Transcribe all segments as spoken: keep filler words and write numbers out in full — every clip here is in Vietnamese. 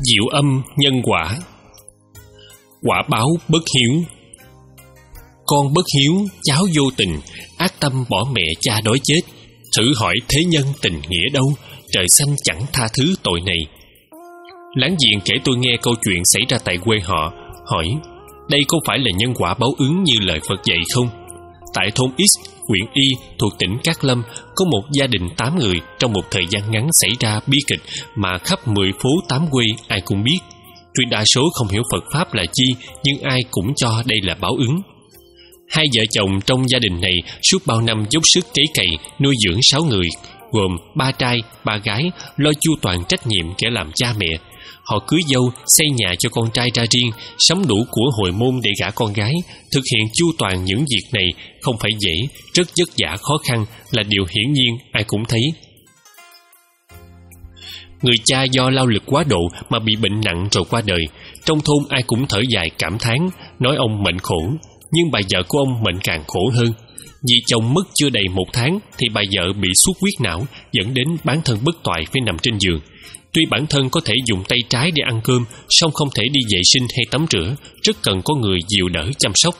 Diệu âm nhân quả. Quả báo bất hiếu. Con bất hiếu, cháu vô tình, ác tâm bỏ mẹ cha đói chết. Thử hỏi thế nhân tình nghĩa đâu, trời xanh chẳng tha thứ tội này. Láng giềng kể tôi nghe câu chuyện xảy ra tại quê họ, hỏi đây có phải là nhân quả báo ứng như lời Phật dạy không? Tại thôn X, huyện Y thuộc tỉnh Cát Lâm, có một gia đình tám người. Trong một thời gian ngắn xảy ra bi kịch mà khắp mười phố tám quê ai cũng biết. Tuy đa số không hiểu Phật Pháp là chi, nhưng ai cũng cho đây là báo ứng. Hai vợ chồng trong gia đình này suốt bao năm dốc sức cấy cày nuôi dưỡng sáu người, gồm ba trai, ba gái, lo chu toàn trách nhiệm kẻ làm cha mẹ. Họ cưới dâu, xây nhà cho con trai ra riêng, sắm đủ của hồi môn để gả con gái. Thực hiện chu toàn những việc này không phải dễ, rất vất vả khó khăn là điều hiển nhiên ai cũng thấy. Người cha do lao lực quá độ mà bị bệnh nặng rồi qua đời. Trong thôn ai cũng thở dài cảm thán, nói ông mệnh khổ. Nhưng bà vợ của ông mệnh càng khổ hơn. Vì chồng mất chưa đầy một tháng thì bà vợ bị xuất huyết não, dẫn đến bản thân bất toại phải nằm trên giường. Tuy bản thân có thể dùng tay trái để ăn cơm, song không thể đi vệ sinh hay tắm rửa, rất cần có người dìu đỡ chăm sóc.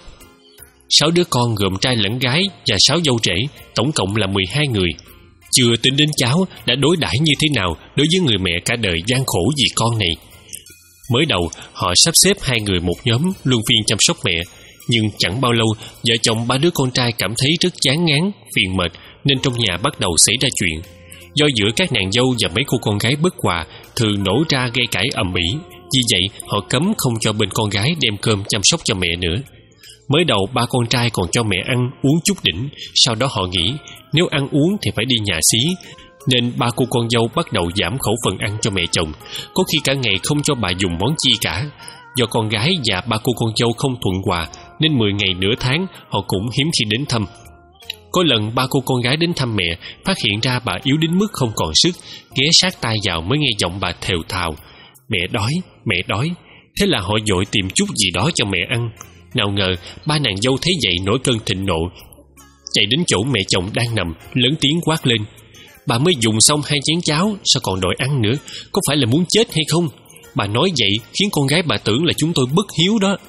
Sáu đứa con gồm trai lẫn gái và sáu dâu rể, tổng cộng là mười hai người. Chưa tính đến cháu đã đối đãi như thế nào đối với người mẹ cả đời gian khổ vì con này. Mới đầu họ sắp xếp hai người một nhóm luân phiên chăm sóc mẹ, nhưng chẳng bao lâu vợ chồng ba đứa con trai cảm thấy rất chán ngán, phiền mệt, nên trong nhà bắt đầu xảy ra chuyện. Do giữa các nàng dâu và mấy cô con gái bất hòa, thường nổ ra gây cãi ầm ĩ. Vì vậy họ cấm không cho bên con gái đem cơm chăm sóc cho mẹ nữa. Mới đầu ba con trai còn cho mẹ ăn uống chút đỉnh. Sau đó họ nghĩ nếu ăn uống thì phải đi nhà xí, nên ba cô con dâu bắt đầu giảm khẩu phần ăn cho mẹ chồng. Có khi cả ngày không cho bà dùng món chi cả. Do con gái và ba cô con dâu không thuận hòa, nên mười ngày nửa tháng họ cũng hiếm khi đến thăm. Có lần ba cô con gái đến thăm mẹ, phát hiện ra bà yếu đến mức không còn sức, ghé sát tai vào mới nghe giọng bà thều thào: mẹ đói, mẹ đói. Thế là họ vội tìm chút gì đó cho mẹ ăn. Nào ngờ ba nàng dâu thấy vậy nổi cơn thịnh nộ, chạy đến chỗ mẹ chồng đang nằm, lớn tiếng quát lên: bà mới dùng xong hai chén cháo, sao còn đòi ăn nữa? Có phải là muốn chết hay không? Bà nói vậy khiến con gái bà tưởng là chúng tôi bất hiếu đó.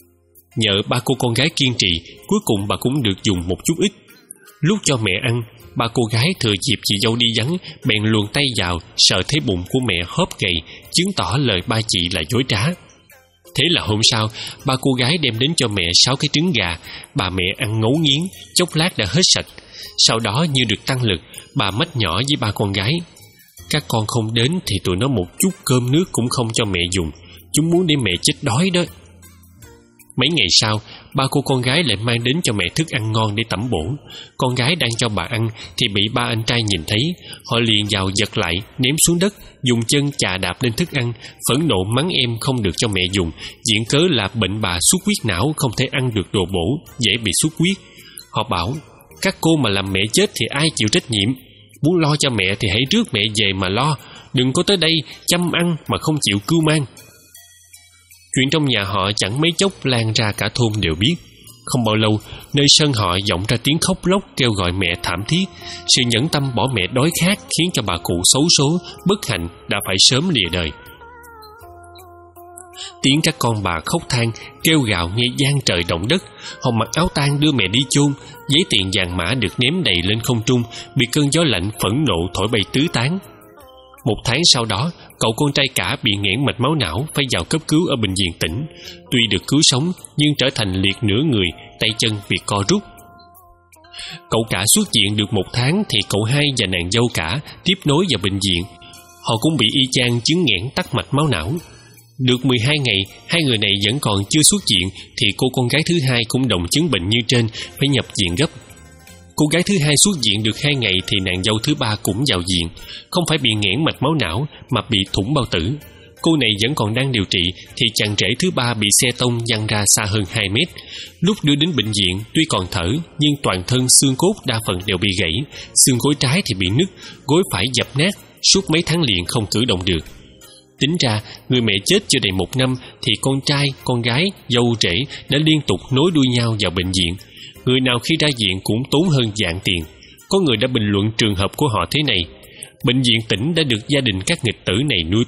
Nhờ ba cô con gái kiên trì, cuối cùng bà cũng được dùng một chút ít. Lúc cho mẹ ăn, ba cô gái thừa dịp chị dâu đi vắng, bèn luồn tay vào, sờ thấy bụng của mẹ hóp gầy, chứng tỏ lời ba chị là dối trá. Thế là hôm sau, ba cô gái đem đến cho mẹ sáu cái trứng gà. Bà mẹ ăn ngấu nghiến, chốc lát đã hết sạch. Sau đó như được tăng lực, bà mách nhỏ với ba con gái: các con không đến thì tụi nó một chút cơm nước cũng không cho mẹ dùng. Chúng muốn để mẹ chết đói đó. Mấy ngày sau, ba cô con gái lại mang đến cho mẹ thức ăn ngon để tẩm bổ. Con gái đang cho bà ăn thì bị ba anh trai nhìn thấy. Họ liền vào giật lại, ném xuống đất, dùng chân chà đạp lên thức ăn, phẫn nộ mắng em không được cho mẹ dùng, viện cớ là bệnh bà xuất huyết não, không thể ăn được đồ bổ, dễ bị xuất huyết. Họ bảo: các cô mà làm mẹ chết thì ai chịu trách nhiệm? Muốn lo cho mẹ thì hãy rước mẹ về mà lo, đừng có tới đây chăm ăn mà không chịu cưu mang. Chuyện trong nhà họ chẳng mấy chốc lan ra cả thôn đều biết. Không bao lâu, nơi sân họ vọng ra tiếng khóc lóc kêu gọi mẹ thảm thiết. Sự nhẫn tâm bỏ mẹ đói khát khiến cho bà cụ xấu số, bất hạnh đã phải sớm lìa đời. Tiếng các con bà khóc than, kêu gào nghe vang trời động đất. Họ mặc áo tang đưa mẹ đi chôn. Giấy tiền vàng mã được ném đầy lên không trung, bị cơn gió lạnh phẫn nộ thổi bay tứ tán. Một tháng sau đó, cậu con trai cả bị nghẽn mạch máu não, phải vào cấp cứu ở bệnh viện tỉnh. Tuy được cứu sống, nhưng trở thành liệt nửa người, tay chân bị co rút. Cậu cả xuất viện được một tháng thì cậu hai và nàng dâu cả tiếp nối vào bệnh viện. Họ cũng bị y chang chứng nghẽn tắc mạch máu não. Được mười hai ngày, hai người này vẫn còn chưa xuất viện thì cô con gái thứ hai cũng đồng chứng bệnh như trên, phải nhập viện gấp. Cô gái thứ hai xuất viện được hai ngày thì nàng dâu thứ ba cũng vào viện, không phải bị nghẽn mạch máu não mà bị thủng bao tử. Cô này vẫn còn đang điều trị thì chàng rể thứ ba bị xe tông văng ra xa hơn hai mét. Lúc đưa đến bệnh viện tuy còn thở, nhưng toàn thân xương cốt đa phần đều bị gãy, xương gối trái thì bị nứt, gối phải dập nát, suốt mấy tháng liền không cử động được. Tính ra, người mẹ chết chưa đầy một năm thì con trai, con gái, dâu rể đã liên tục nối đuôi nhau vào bệnh viện. Người nào khi ra viện cũng tốn hơn vạn tiền. Có người đã bình luận trường hợp của họ thế này: bệnh viện tỉnh đã được gia đình các nghịch tử này nuôi tốt,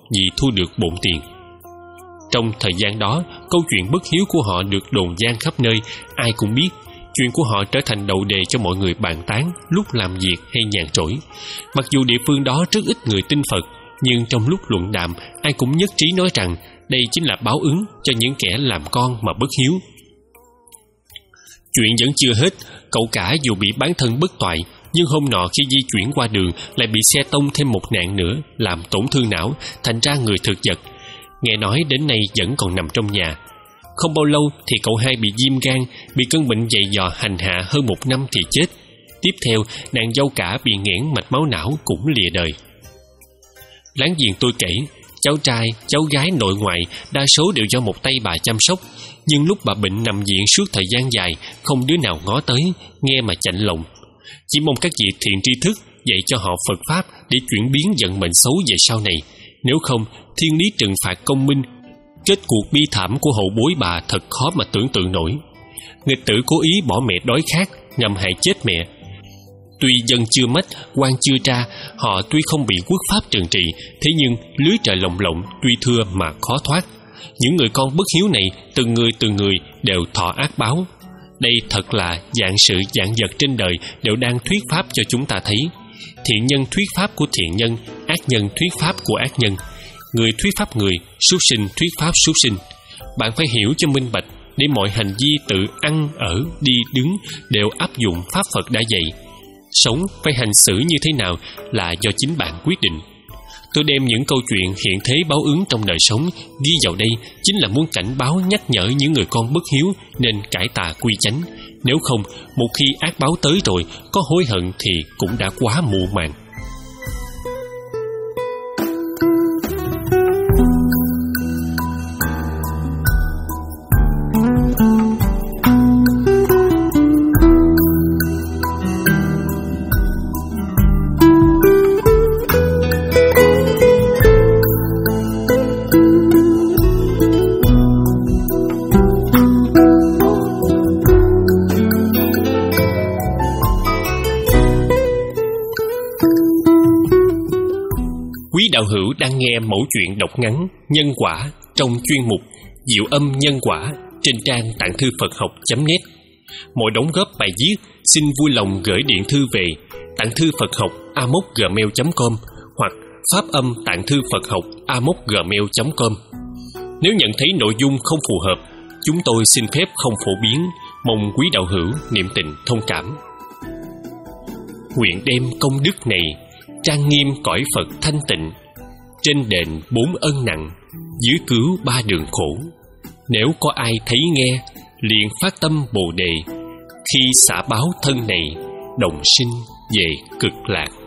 vì thu được bộn tiền. Trong thời gian đó, câu chuyện bất hiếu của họ được đồn gian khắp nơi, ai cũng biết. Chuyện của họ trở thành đầu đề cho mọi người bàn tán lúc làm việc hay nhàn rỗi. Mặc dù địa phương đó rất ít người tin Phật, nhưng trong lúc luận đàm, ai cũng nhất trí nói rằng đây chính là báo ứng cho những kẻ làm con mà bất hiếu. Chuyện vẫn chưa hết, cậu cả dù bị bán thân bất toại, nhưng hôm nọ khi di chuyển qua đường lại bị xe tông thêm một nạn nữa, làm tổn thương não, thành ra người thực vật. Nghe nói đến nay vẫn còn nằm trong nhà. Không bao lâu thì cậu hai bị viêm gan, bị cơn bệnh dày dò hành hạ hơn một năm thì chết. Tiếp theo, nàng dâu cả bị nghẽn mạch máu não cũng lìa đời. Láng giềng tôi kể, cháu trai, cháu gái nội ngoại đa số đều do một tay bà chăm sóc. Nhưng lúc bà bệnh nằm viện suốt thời gian dài, không đứa nào ngó tới, nghe mà chạnh lòng. Chỉ mong các vị thiện tri thức dạy cho họ Phật Pháp để chuyển biến vận mệnh xấu về sau này. Nếu không, thiên lý trừng phạt công minh. Kết cuộc bi thảm của hậu bối bà thật khó mà tưởng tượng nổi. Nghịch tử cố ý bỏ mẹ đói khát, ngầm hại chết mẹ. Tuy dân chưa mất, quan chưa tra, họ tuy không bị quốc pháp trừng trị, thế nhưng lưới trời lồng lộng tuy thưa mà khó thoát. Những người con bất hiếu này, từng người từng người đều thọ ác báo. Đây thật là dạng sự dạng vật trên đời đều đang thuyết pháp cho chúng ta thấy. Thiện nhân thuyết pháp của thiện nhân, ác nhân thuyết pháp của ác nhân. Người thuyết pháp người, súc sinh thuyết pháp súc sinh. Bạn phải hiểu cho minh bạch, để mọi hành vi tự ăn, ở, đi, đứng đều áp dụng pháp Phật đã dạy. Sống phải hành xử như thế nào là do chính bạn quyết định. Tôi đem những câu chuyện hiện thế báo ứng trong đời sống ghi vào đây chính là muốn cảnh báo nhắc nhở những người con bất hiếu nên cải tà quy chánh. Nếu không, một khi ác báo tới rồi, có hối hận thì cũng đã quá muộn màng. Quý đạo hữu đang nghe mẫu chuyện đọc ngắn Nhân Quả trong chuyên mục Diệu Âm Nhân Quả trên trang tạng thư Phật học chấm net. Mọi đóng góp bài viết xin vui lòng gửi điện thư về tạng thư Phật học a m o c gmail chấm com hoặc pháp âm tạng thư Phật học a m o c gmail chấm com. Nếu nhận thấy nội dung không phù hợp, chúng tôi xin phép không phổ biến, mong quý đạo hữu niệm tình thông cảm. Nguyện đem công đức này trang nghiêm cõi Phật thanh tịnh, trên đền bốn ân nặng, dưới cứu ba đường khổ. Nếu có ai thấy nghe, liền phát tâm Bồ đề, khi xả báo thân này, đồng sinh về cực lạc.